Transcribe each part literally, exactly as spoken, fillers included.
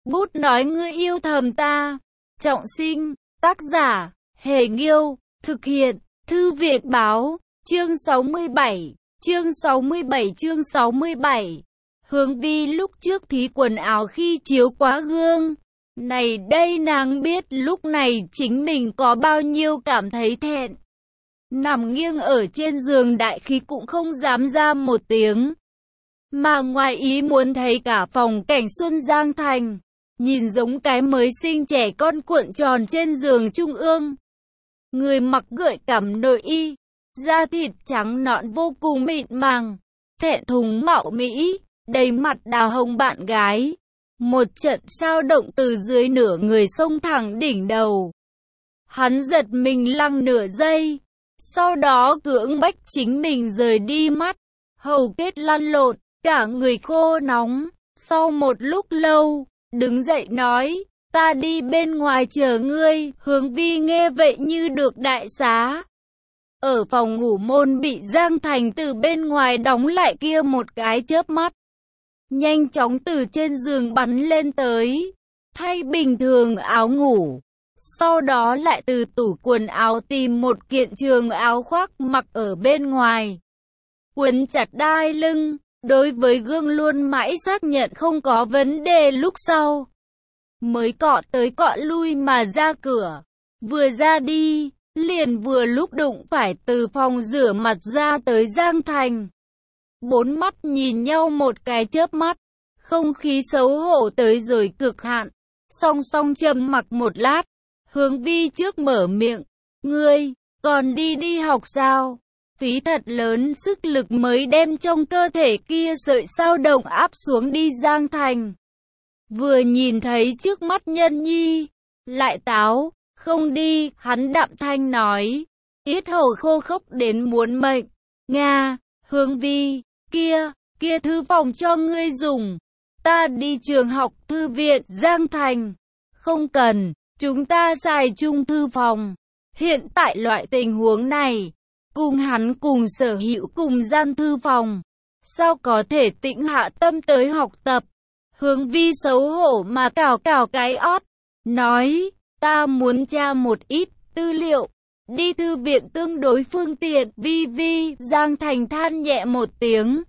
Bút nói ngươi yêu thầm ta. Trọng sinh, tác giả, Hề Nghiêu, thực hiện, Thư viện Báo, chương sáu mươi bảy, chương sáu mươi bảy chương sáu mươi bảy. Hướng Vi lúc trước thí quần áo khi chiếu quá gương. Này đây nàng biết lúc này chính mình có bao nhiêu cảm thấy thẹn. Nằm nghiêng ở trên giường đại khí cũng không dám ra một tiếng. Mà ngoài ý muốn thấy cả phòng cảnh Xuân Giang Thành. Nhìn giống cái mới sinh trẻ con cuộn tròn trên giường trung ương. Người mặc gợi cảm nội y, da thịt trắng nõn vô cùng mịn màng, thẹn thùng mạo mỹ, đầy mặt đào hồng bạn gái. Một trận sao động từ dưới nửa người xông thẳng đỉnh đầu. Hắn giật mình lăng nửa giây, sau đó cưỡng bách chính mình rời đi mắt, hầu kết lăn lộn, cả người khô nóng. Sau một lúc lâu, đứng dậy nói, ta đi bên ngoài chờ ngươi. Hướng Vi nghe vậy như được đại xá. Ở phòng ngủ môn bị Giang Thành từ bên ngoài đóng lại kia một cái chớp mắt. Nhanh chóng từ trên giường bắn lên tới, thay bình thường áo ngủ. Sau đó lại từ tủ quần áo tìm một kiện trường áo khoác mặc ở bên ngoài. Quấn chặt đai lưng, đối với gương luôn mãi xác nhận không có vấn đề lúc sau. Mới cọ tới cọ lui mà ra cửa. Vừa ra đi, liền vừa lúc đụng phải từ phòng rửa mặt ra tới Giang Thành. Bốn mắt nhìn nhau một cái chớp mắt, không khí xấu hổ tới rồi cực hạn. Song song trầm mặc một lát, Hướng Vi trước mở miệng, ngươi, còn đi đi học sao? Phí thật lớn sức lực mới đem trong cơ thể kia sợi sao động áp xuống đi. Giang Thành vừa nhìn thấy trước mắt nhân nhi, lại táo, không đi, hắn đạm thanh nói, yết hầu khô khốc đến muốn mệnh. Nga, Hướng Vi, kia, kia thư phòng cho ngươi dùng, ta đi trường học thư viện. Giang Thành, không cần, chúng ta xài chung thư phòng. Hiện tại loại tình huống này, cùng hắn cùng sở hữu cùng gian thư phòng, sao có thể tĩnh hạ tâm tới học tập? Hướng Vi xấu hổ mà cào cào cái ót, nói, ta muốn tra một ít tư liệu, đi thư viện tương đối phương tiện. Vi Vi, Giang Thành than nhẹ một tiếng,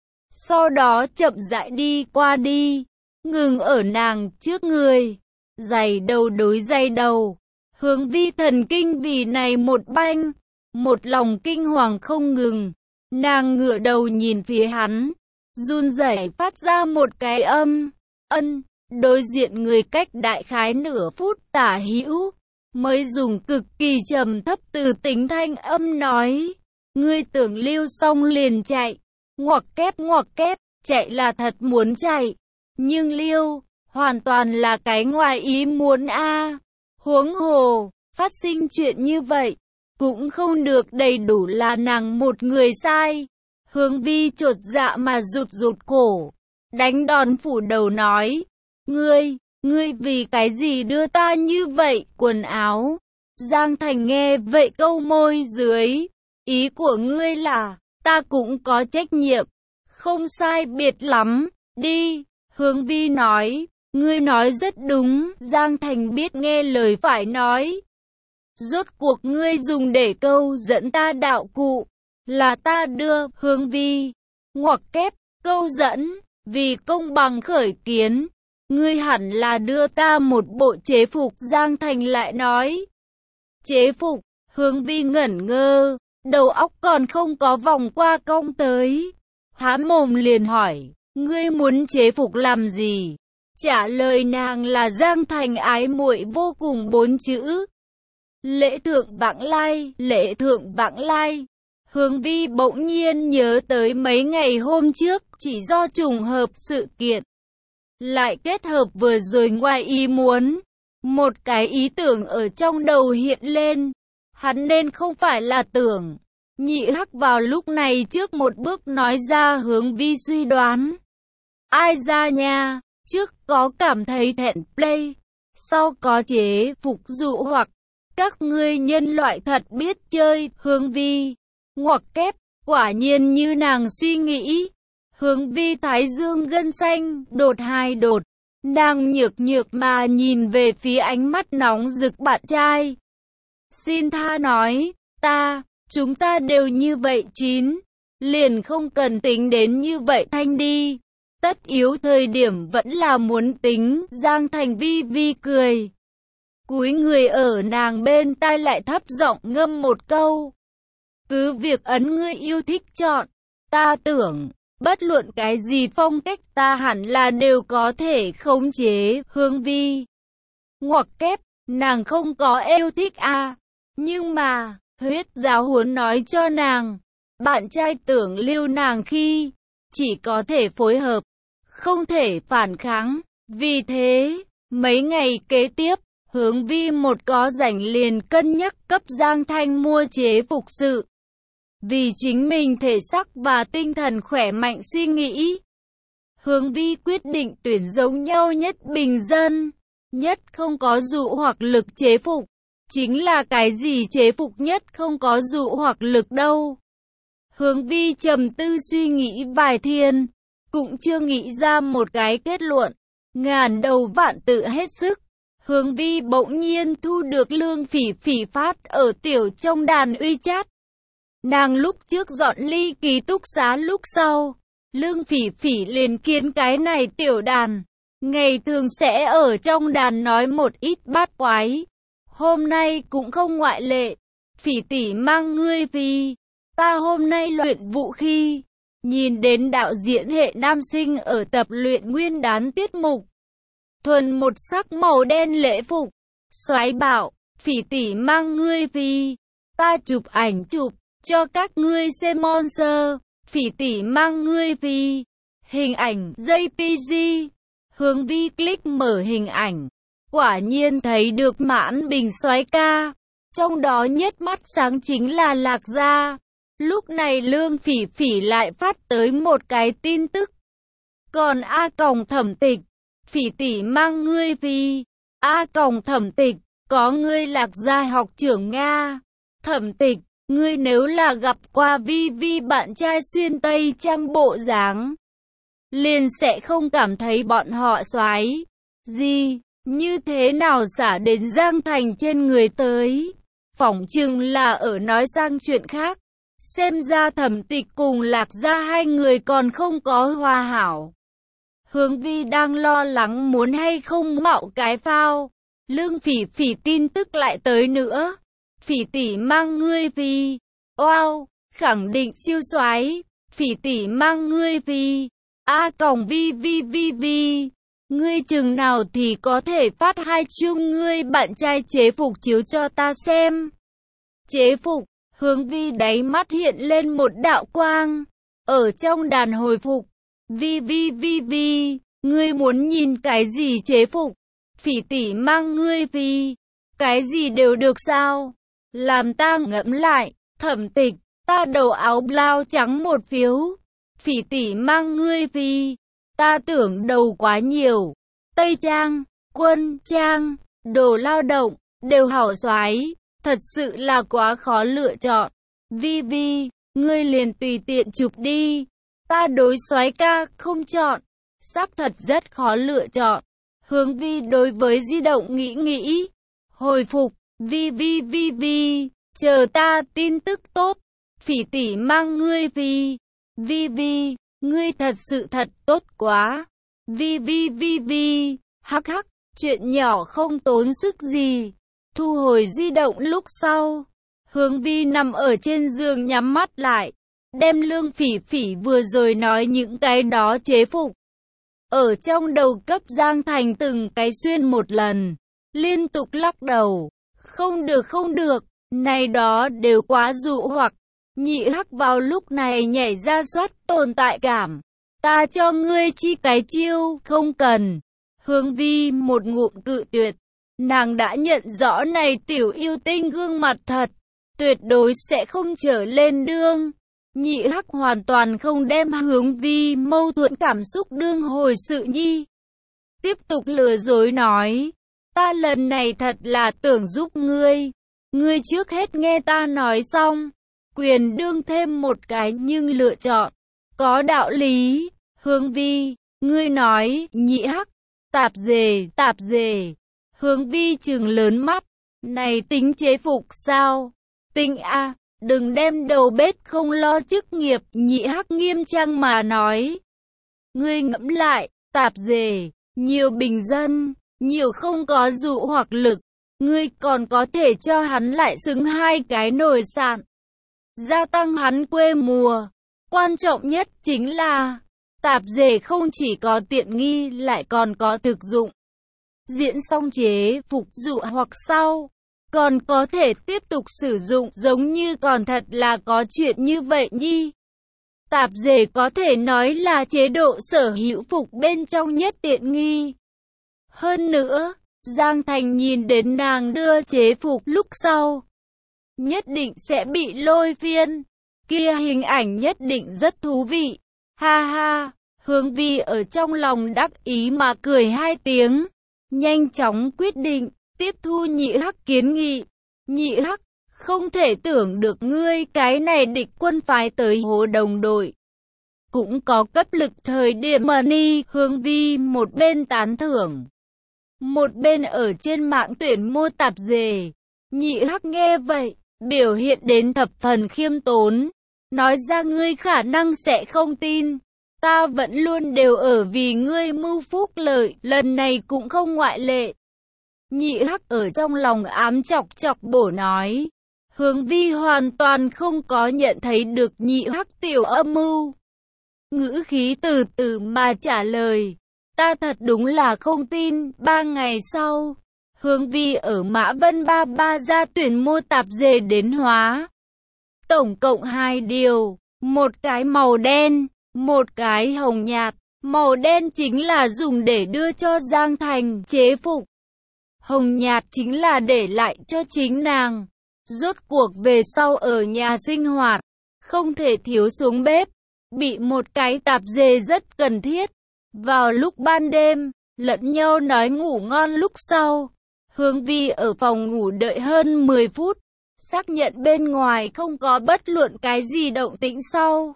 sau đó chậm rãi đi qua đi, ngừng ở nàng trước người, giày đầu đối giày đầu. Hướng Vi thần kinh vì này một banh, một lòng kinh hoàng không ngừng. Nàng ngửa đầu nhìn phía hắn, run rẩy phát ra một cái âm, ân. Đối diện người cách đại khái nửa phút tả hữu, mới dùng cực kỳ trầm thấp từ tính thanh âm nói, ngươi tưởng lưu xong liền chạy, ngoặc kép ngoặc kép, chạy là thật muốn chạy, nhưng lưu, hoàn toàn là cái ngoài ý muốn a. À. Huống hồ, phát sinh chuyện như vậy, cũng không được đầy đủ là nàng một người sai. Hướng Vi chột dạ mà rụt rụt cổ, đánh đòn phủ đầu nói, ngươi, ngươi vì cái gì đưa ta như vậy, quần áo? Giang Thành nghe vậy câu môi dưới, ý của ngươi là, ta cũng có trách nhiệm, không sai biệt lắm, đi. Hướng Vi nói, ngươi nói rất đúng. Giang Thành biết nghe lời phải nói, rốt cuộc ngươi dùng để câu dẫn ta đạo cụ, là ta đưa. Hướng Vi, ngoặc kép, câu dẫn, vì công bằng khởi kiến, ngươi hẳn là đưa ta một bộ chế phục. Giang Thành lại nói, chế phục. Hướng Vi ngẩn ngơ, đầu óc còn không có vòng qua cong tới, há mồm liền hỏi, ngươi muốn chế phục làm gì? Trả lời nàng là Giang Thành ái muội vô cùng bốn chữ, lễ thượng vãng lai, lễ thượng vãng lai. Hướng Vi bỗng nhiên nhớ tới mấy ngày hôm trước, chỉ do trùng hợp sự kiện, lại kết hợp vừa rồi ngoài ý muốn, một cái ý tưởng ở trong đầu hiện lên. Hắn nên không phải là tưởng, nhị hắc vào lúc này trước một bước nói ra Hướng Vi suy đoán. Ai ra nha, trước có cảm thấy thẹn play, sau có chế phục dụ hoặc, các ngươi nhân loại thật biết chơi. Hướng Vi, ngoặc kép, quả nhiên như nàng suy nghĩ. Hướng Vi thái dương gân xanh, đột hai đột, Nàng nhược nhược mà nhìn về phía ánh mắt nóng rực bạn trai. Xin tha nói, ta, chúng ta đều như vậy chín, liền không cần tính đến như vậy Thanh đi. Tất yếu thời điểm vẫn là muốn tính, Giang Thành vi vi cười. Cúi người ở nàng bên tai lại thấp giọng ngâm một câu. Cứ việc ấn ngươi yêu thích chọn, ta tưởng, bất luận cái gì phong cách ta hẳn là đều có thể khống chế, Hướng Vi. Ngoặc kép, nàng không có yêu thích à, nhưng mà, huyết giáo huấn nói cho nàng, bạn trai tưởng lưu nàng khi, chỉ có thể phối hợp, không thể phản kháng, vì thế, mấy ngày kế tiếp, Hướng Vi một có rảnh liền cân nhắc cấp Giang Thanh mua chế phục sự. Vì chính mình thể sắc và tinh thần khỏe mạnh suy nghĩ, Hướng Vi quyết định tuyển giống nhau nhất bình dân, nhất không có dụ hoặc lực chế phục. Chính là cái gì chế phục nhất không có dụ hoặc lực đâu. Hướng Vi trầm tư suy nghĩ vài thiên, cũng chưa nghĩ ra một cái kết luận. Ngàn đầu vạn tự hết sức, Hướng Vi bỗng nhiên thu được Lương Phỉ Phỉ phát ở tiểu trong đàn uy chat. Nàng lúc trước dọn ly ký túc xá lúc sau, Lương Phỉ Phỉ liền kiến cái này tiểu đàn, ngày thường sẽ ở trong đàn nói một ít bát quái. Hôm nay cũng không ngoại lệ, Phỉ tỷ mang ngươi vì, ta hôm nay luyện vũ khi, nhìn đến đạo diễn hệ nam sinh ở tập luyện nguyên đán tiết mục. Thuần một sắc màu đen lễ phục, soái bảo, Phỉ tỷ mang ngươi vì, ta chụp ảnh chụp, cho các ngươi xem monster, Phỉ tỷ mang ngươi vì, hình ảnh jê pê giê, Hướng Vi click mở hình ảnh. Quả nhiên thấy được mãn bình soái ca, trong đó nhất mắt sáng chính là Lạc Gia. Lúc này Lương Phỉ Phỉ lại phát tới một cái tin tức. Còn A Còng Thẩm Tịch, Phỉ tỷ mang ngươi vì, A Còng Thẩm Tịch, có ngươi Lạc Gia học trưởng Nga. Thẩm Tịch, ngươi nếu là gặp qua Vi Vi bạn trai xuyên tây trang bộ dáng, liền sẽ không cảm thấy bọn họ soái gì. Như thế nào xả đến Giang Thành trên người tới? Phỏng chừng là ở nói sang chuyện khác. Xem ra Thẩm Tịch cùng Lạc Gia hai người còn không có hòa hảo. Hướng Vi đang lo lắng muốn hay không mạo cái phao. Lương Phỉ Phỉ tin tức lại tới nữa. Phỉ tỷ mang ngươi vì, wow, khẳng định siêu soái. Phỉ tỷ mang ngươi vì, A còng vi vi vi vi. Ngươi chừng nào thì có thể phát hai chương ngươi bạn trai chế phục chiếu cho ta xem. Chế phục, Hướng Vi đáy mắt hiện lên một đạo quang. Ở trong đàn hồi phục, vi vi vi vi, ngươi muốn nhìn cái gì chế phục? Phỉ tỷ mang ngươi vì, cái gì đều được sao? Làm ta ngẫm lại, Thẩm Tịch, ta đầu áo blau trắng một phiếu. Phỉ tỷ mang ngươi vì, ta tưởng đầu quá nhiều. Tây trang, quân trang, đồ lao động, đều hảo soái, thật sự là quá khó lựa chọn. Vi Vi, ngươi liền tùy tiện chụp đi. Ta đối soái ca không chọn, sắp thật rất khó lựa chọn. Hướng Vi đối với di động nghĩ nghĩ, hồi phục, Vi Vi Vi Vi, chờ ta tin tức tốt. Phỉ tỷ mang ngươi vì, Vi Vi, ngươi thật sự thật tốt quá. Vi Vi Vi Vi, hắc hắc, chuyện nhỏ không tốn sức gì. Thu hồi di động lúc sau, Hướng Vi nằm ở trên giường nhắm mắt lại, đem Lương Phỉ Phỉ vừa rồi nói những cái đó chế phục. Ở trong đầu cấp Giang Thành từng cái xuyên một lần, liên tục lắc đầu. Không được không được, này đó đều quá dụ hoặc. Nhị hắc vào lúc này nhảy ra soát tồn tại cảm. Ta cho ngươi chi cái chiêu, không cần. Hướng Vi một ngụm cự tuyệt. Nàng đã nhận rõ này tiểu yêu tinh gương mặt thật, tuyệt đối sẽ không trở lên đương. Nhị hắc hoàn toàn không đem Hướng Vi mâu thuẫn cảm xúc đương hồi sự nhi. Tiếp tục lừa dối nói, ta lần này thật là tưởng giúp ngươi. Ngươi trước hết nghe ta nói xong, quyền đương thêm một cái nhưng lựa chọn. Có đạo lý, Hướng Vi, ngươi nói, nhị hắc, Tạp dề, tạp dề. Hướng Vi trừng lớn mắt. Này tính chế phục sao? Tính a, đừng đem đầu bếp không lo chức nghiệp. Nhị Hắc nghiêm trang mà nói. Ngươi ngẫm lại, tạp dề, nhiều bình dân, nhiều không có dụ hoặc lực. Ngươi còn có thể cho hắn lại xứng hai cái nồi sạn. Gia tăng hắn quê mùa. Quan trọng nhất chính là tạp dề không chỉ có tiện nghi lại còn có thực dụng. Diễn xong chế phục dụ hoặc sau, còn có thể tiếp tục sử dụng giống như còn thật là có chuyện như vậy nhi. Tạp dề có thể nói là chế độ sở hữu phục bên trong nhất tiện nghi. Hơn nữa, Giang Thành nhìn đến nàng đưa chế phục lúc sau, nhất định sẽ bị lôi phiên. Kia hình ảnh nhất định rất thú vị. Ha ha, Hướng Vi ở trong lòng đắc ý mà cười hai tiếng. Nhanh chóng quyết định, tiếp thu Nhị Hắc kiến nghị. Nhị Hắc, không thể tưởng được ngươi cái này địch quân phái tới Hồ Đồng đội. Cũng có cấp lực thời điểm mà ni. Hướng Vi một bên tán thưởng, một bên ở trên mạng tuyển mô tạp dề. Nhị Hắc nghe vậy, biểu hiện đến thập phần khiêm tốn. Nói ra ngươi khả năng sẽ không tin. Ta vẫn luôn đều ở vì ngươi mưu phúc lợi, lần này cũng không ngoại lệ. Nhị Hắc ở trong lòng ám chọc chọc bổ nói. Hướng Vi hoàn toàn không có nhận thấy được Nhị Hắc tiểu âm mưu. Ngữ khí từ từ mà trả lời. Ta thật đúng là không tin. Ba ngày sau, Hướng Vi ở Mã Vân Ba Ba ra tuyển mô tạp dề đến hóa. Tổng cộng hai điều, một cái màu đen, một cái hồng nhạt. Màu đen chính là dùng để đưa cho Giang Thành chế phục. Hồng nhạt chính là để lại cho chính nàng. Rốt cuộc về sau ở nhà sinh hoạt, không thể thiếu xuống bếp. Bị một cái tạp dề rất cần thiết. Vào lúc ban đêm, lẫn nhau nói ngủ ngon lúc sau. Hướng Vi ở phòng ngủ đợi hơn mười phút. Xác nhận bên ngoài không có bất luận cái gì động tĩnh sau,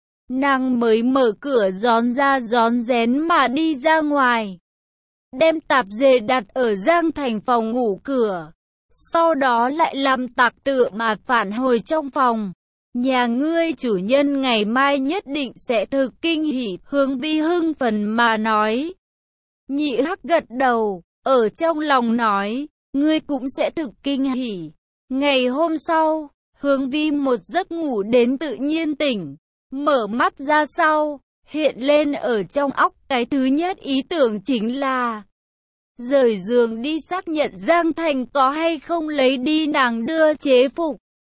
nàng mới mở cửa rón ra rón rén mà đi ra ngoài. Đem tạp dề đặt ở Giang Thành phòng ngủ cửa. Sau đó lại làm tặc tựa mà phản hồi trong phòng. Nhà ngươi chủ nhân ngày mai nhất định sẽ thực kinh hỉ. Hướng Vi hưng phấn mà nói. Nhị Hắc gật đầu, ở trong lòng nói, ngươi cũng sẽ thực kinh hỉ. Ngày hôm sau, Hướng Vi một giấc ngủ đến tự nhiên tỉnh. Mở mắt ra sau, hiện lên ở trong óc cái thứ nhất ý tưởng chính là rời giường đi xác nhận Giang Thành có hay không lấy đi nàng đưa chế phục.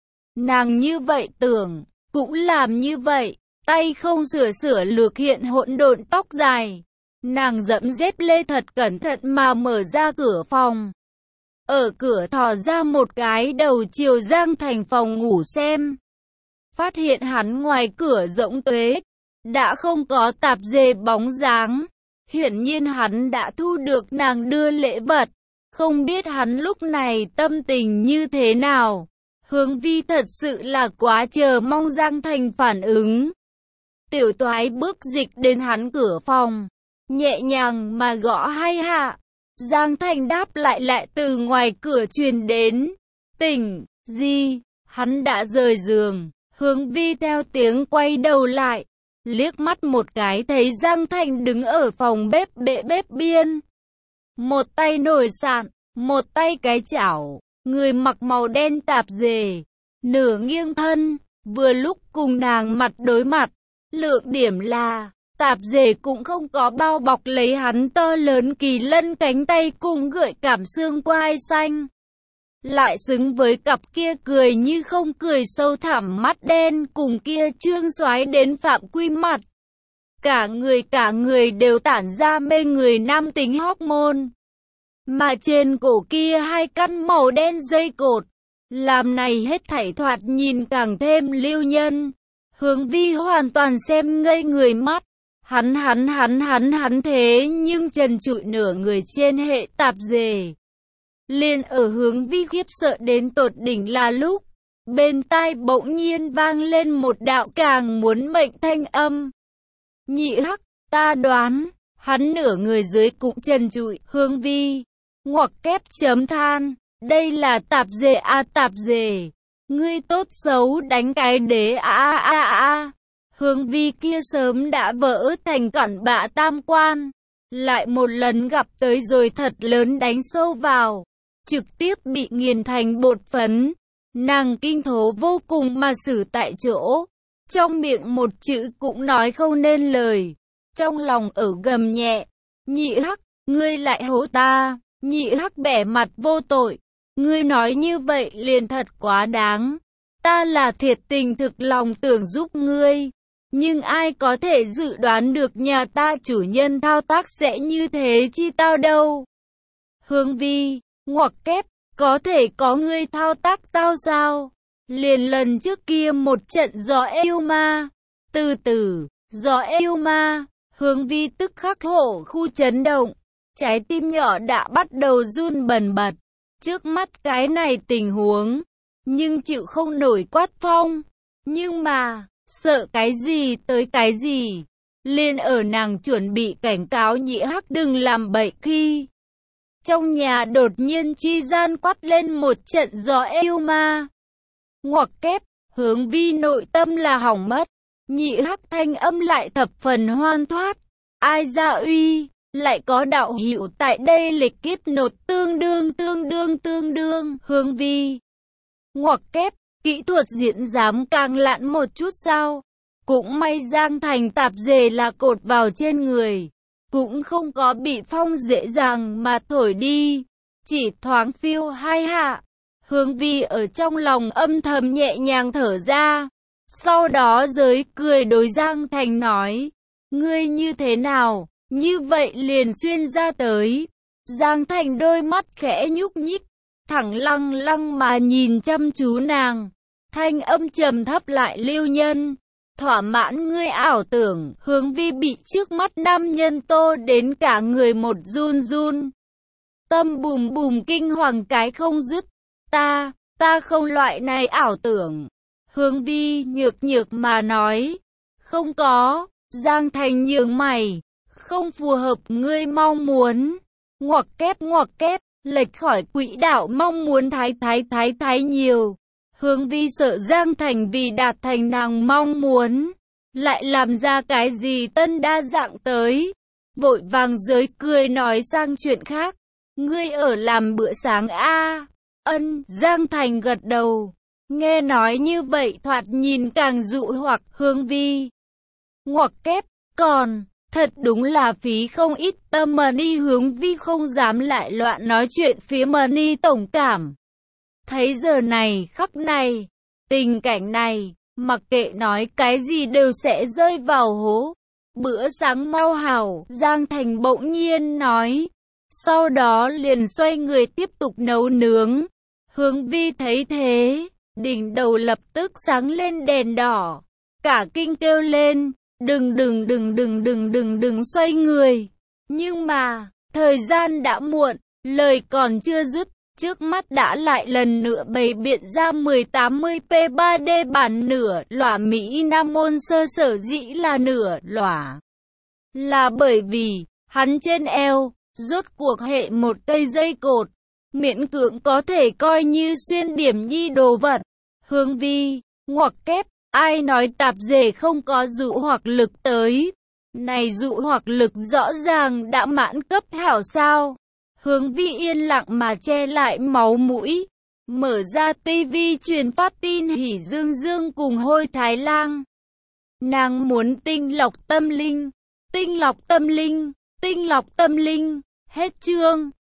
Nàng như vậy tưởng, cũng làm như vậy, tay không sửa sửa lược hiện hỗn độn tóc dài. Nàng dẫm dép lê thật cẩn thận mà mở ra cửa phòng. Ở cửa thò ra một cái đầu chiều Giang Thành phòng ngủ xem. Phát hiện hắn ngoài cửa rỗng tuế, đã không có tạp dề bóng dáng. Hiển nhiên hắn đã thu được nàng đưa lễ vật. Không biết hắn lúc này tâm tình như thế nào. Hướng Vi thật sự là quá chờ mong Giang Thành phản ứng. Tiểu Toái bước dịch đến hắn cửa phòng, nhẹ nhàng mà gõ hai hạ. Giang Thành đáp lại lại từ ngoài cửa truyền đến. Tỉnh, gì? Hắn đã rời giường. Hướng Vi theo tiếng quay đầu lại, liếc mắt một cái thấy Giang Thành đứng ở phòng bếp bệ bếp biên. Một tay nồi sạn, một tay cái chảo, người mặc màu đen tạp dề, nửa nghiêng thân, vừa lúc cùng nàng mặt đối mặt. Lượng điểm là, tạp dề cũng không có bao bọc lấy hắn to lớn kỳ lân cánh tay cùng gợi cảm xương quai xanh. Lại xứng với cặp kia cười như không cười sâu thẳm mắt đen cùng kia trương xoái đến phạm quy mặt. Cả người cả người đều tản ra mê người nam tính hormone. Mà trên cổ kia hai căn màu đen dây cột, làm này hết thảy thoạt nhìn càng thêm lưu nhân. Hướng Vi hoàn toàn xem ngây người mắt. Hắn hắn hắn hắn hắn thế nhưng trần trụi nửa người trên hệ tạp dề. Liền ở Hướng Vi khiếp sợ đến tột đỉnh là lúc, bên tai bỗng nhiên vang lên một đạo càng muốn mệnh thanh âm. Nhị Hắc, ta đoán, Hắn nửa người dưới cũng trần trụi, Hướng Vi, ngoặc kép chấm than, đây là tạp dề a tạp dề, ngươi tốt xấu đánh cái đế a a a a. Hướng Vi kia sớm đã vỡ thành cặn bã tam quan, lại một lần gặp tới rồi thật lớn đánh sâu vào, trực tiếp bị nghiền thành bột phấn. Nàng kinh thố vô cùng mà xử tại chỗ, trong miệng một chữ cũng nói không nên lời, trong lòng ở gầm nhẹ, nhị hắc, ngươi lại hố ta. Nhị hắc bẻ mặt vô tội, ngươi nói như vậy liền thật quá đáng, ta là thiệt tình thực lòng tưởng giúp ngươi, nhưng ai có thể dự đoán được nhà ta chủ nhân thao tác sẽ như thế chi tao đâu. Hướng Vi, ngoặc kép, có thể có ngươi thao tác tao sao? Liền lần trước kia một trận gió yêu ma, từ từ, gió yêu ma, Hướng Vi tức khắc hổ khu chấn động. Trái tim nhỏ đã bắt đầu run bần bật, trước mắt cái này tình huống, nhưng chịu không nổi quát phong. Nhưng mà, sợ cái gì tới cái gì, liền ở nàng chuẩn bị cảnh cáo nhị hắc đừng làm bậy khi. Trong nhà đột nhiên chi gian quát lên một trận gió yêu ma. Ngoặc kép, Hướng Vi nội tâm là hỏng mất, nhị hắc thanh âm lại thập phần hoan thoát. Ai ra uy, lại có đạo hữu tại đây lịch kiếp nột tương đương tương đương tương đương. Hướng Vi, ngoặc kép, kỹ thuật diễn dám càng lạn một chút sao? Cũng may Giang Thành tạp dề là cột vào trên người, cũng không có bị phong dễ dàng mà thổi đi, chỉ thoáng phiêu hai hạ. Hướng Vi ở trong lòng âm thầm nhẹ nhàng thở ra, sau đó giới cười đối Giang Thành nói, ngươi như thế nào, như vậy liền xuyên ra tới. Giang Thành đôi mắt khẽ nhúc nhích, thẳng lăng lăng mà nhìn chăm chú nàng, thanh âm trầm thấp lại lưu nhân, thỏa mãn ngươi ảo tưởng. Hướng Vi bị trước mắt nam nhân tô đến cả người một run run, tâm bùm bùm kinh hoàng cái không dứt. Ta, ta không loại này ảo tưởng. Hướng Vi nhược nhược mà nói, không có. Giang Thành nhướng mày, không phù hợp ngươi mong muốn. Ngoặc kép ngoặc kép, lệch khỏi quỹ đạo mong muốn thái thái thái thái nhiều. Hướng Vi sợ Giang Thành vì đạt thành nàng mong muốn, lại làm ra cái gì tân đa dạng tới. Vội vàng giới cười nói sang chuyện khác. Ngươi ở làm bữa sáng a à? Ân, Giang Thành gật đầu. Nghe nói như vậy thoạt nhìn càng dụ hoặc. Hướng Vi, ngoặc kép, còn, thật đúng là phí không ít tâm mà đi. Hướng Vi không dám lại loạn nói chuyện phía mà ni tổng cảm. Thấy giờ này khắc này, tình cảnh này, mặc kệ nói cái gì đều sẽ rơi vào hố. Bữa sáng mau hảo, Giang Thành bỗng nhiên nói. Sau đó liền xoay người tiếp tục nấu nướng. Hướng Vi thấy thế, đỉnh đầu lập tức sáng lên đèn đỏ. Cả kinh kêu lên, đừng đừng đừng đừng đừng đừng đừng xoay người. Nhưng mà, thời gian đã muộn, lời còn chưa dứt. Trước mắt đã lại lần nữa bày biện ra mười tám mươi p ba D bản nửa lòa Mỹ Nam môn sơ sở dĩ là nửa lòa. Là bởi vì, hắn trên eo, rốt cuộc hệ một cây dây cột, miễn cưỡng có thể coi như xuyên điểm nhi đồ vật. Hướng Vi, ngoặc kép, ai nói tạp dề không có dụ hoặc lực tới. Này dụ hoặc lực rõ ràng đã mãn cấp hảo sao. Hướng Vi yên lặng mà che lại máu mũi, mở ra tivi truyền phát tin Hỉ Dương Dương cùng Hôi Thái Lang. Nàng muốn tinh lọc tâm linh, tinh lọc tâm linh, tinh lọc tâm linh. Hết chương.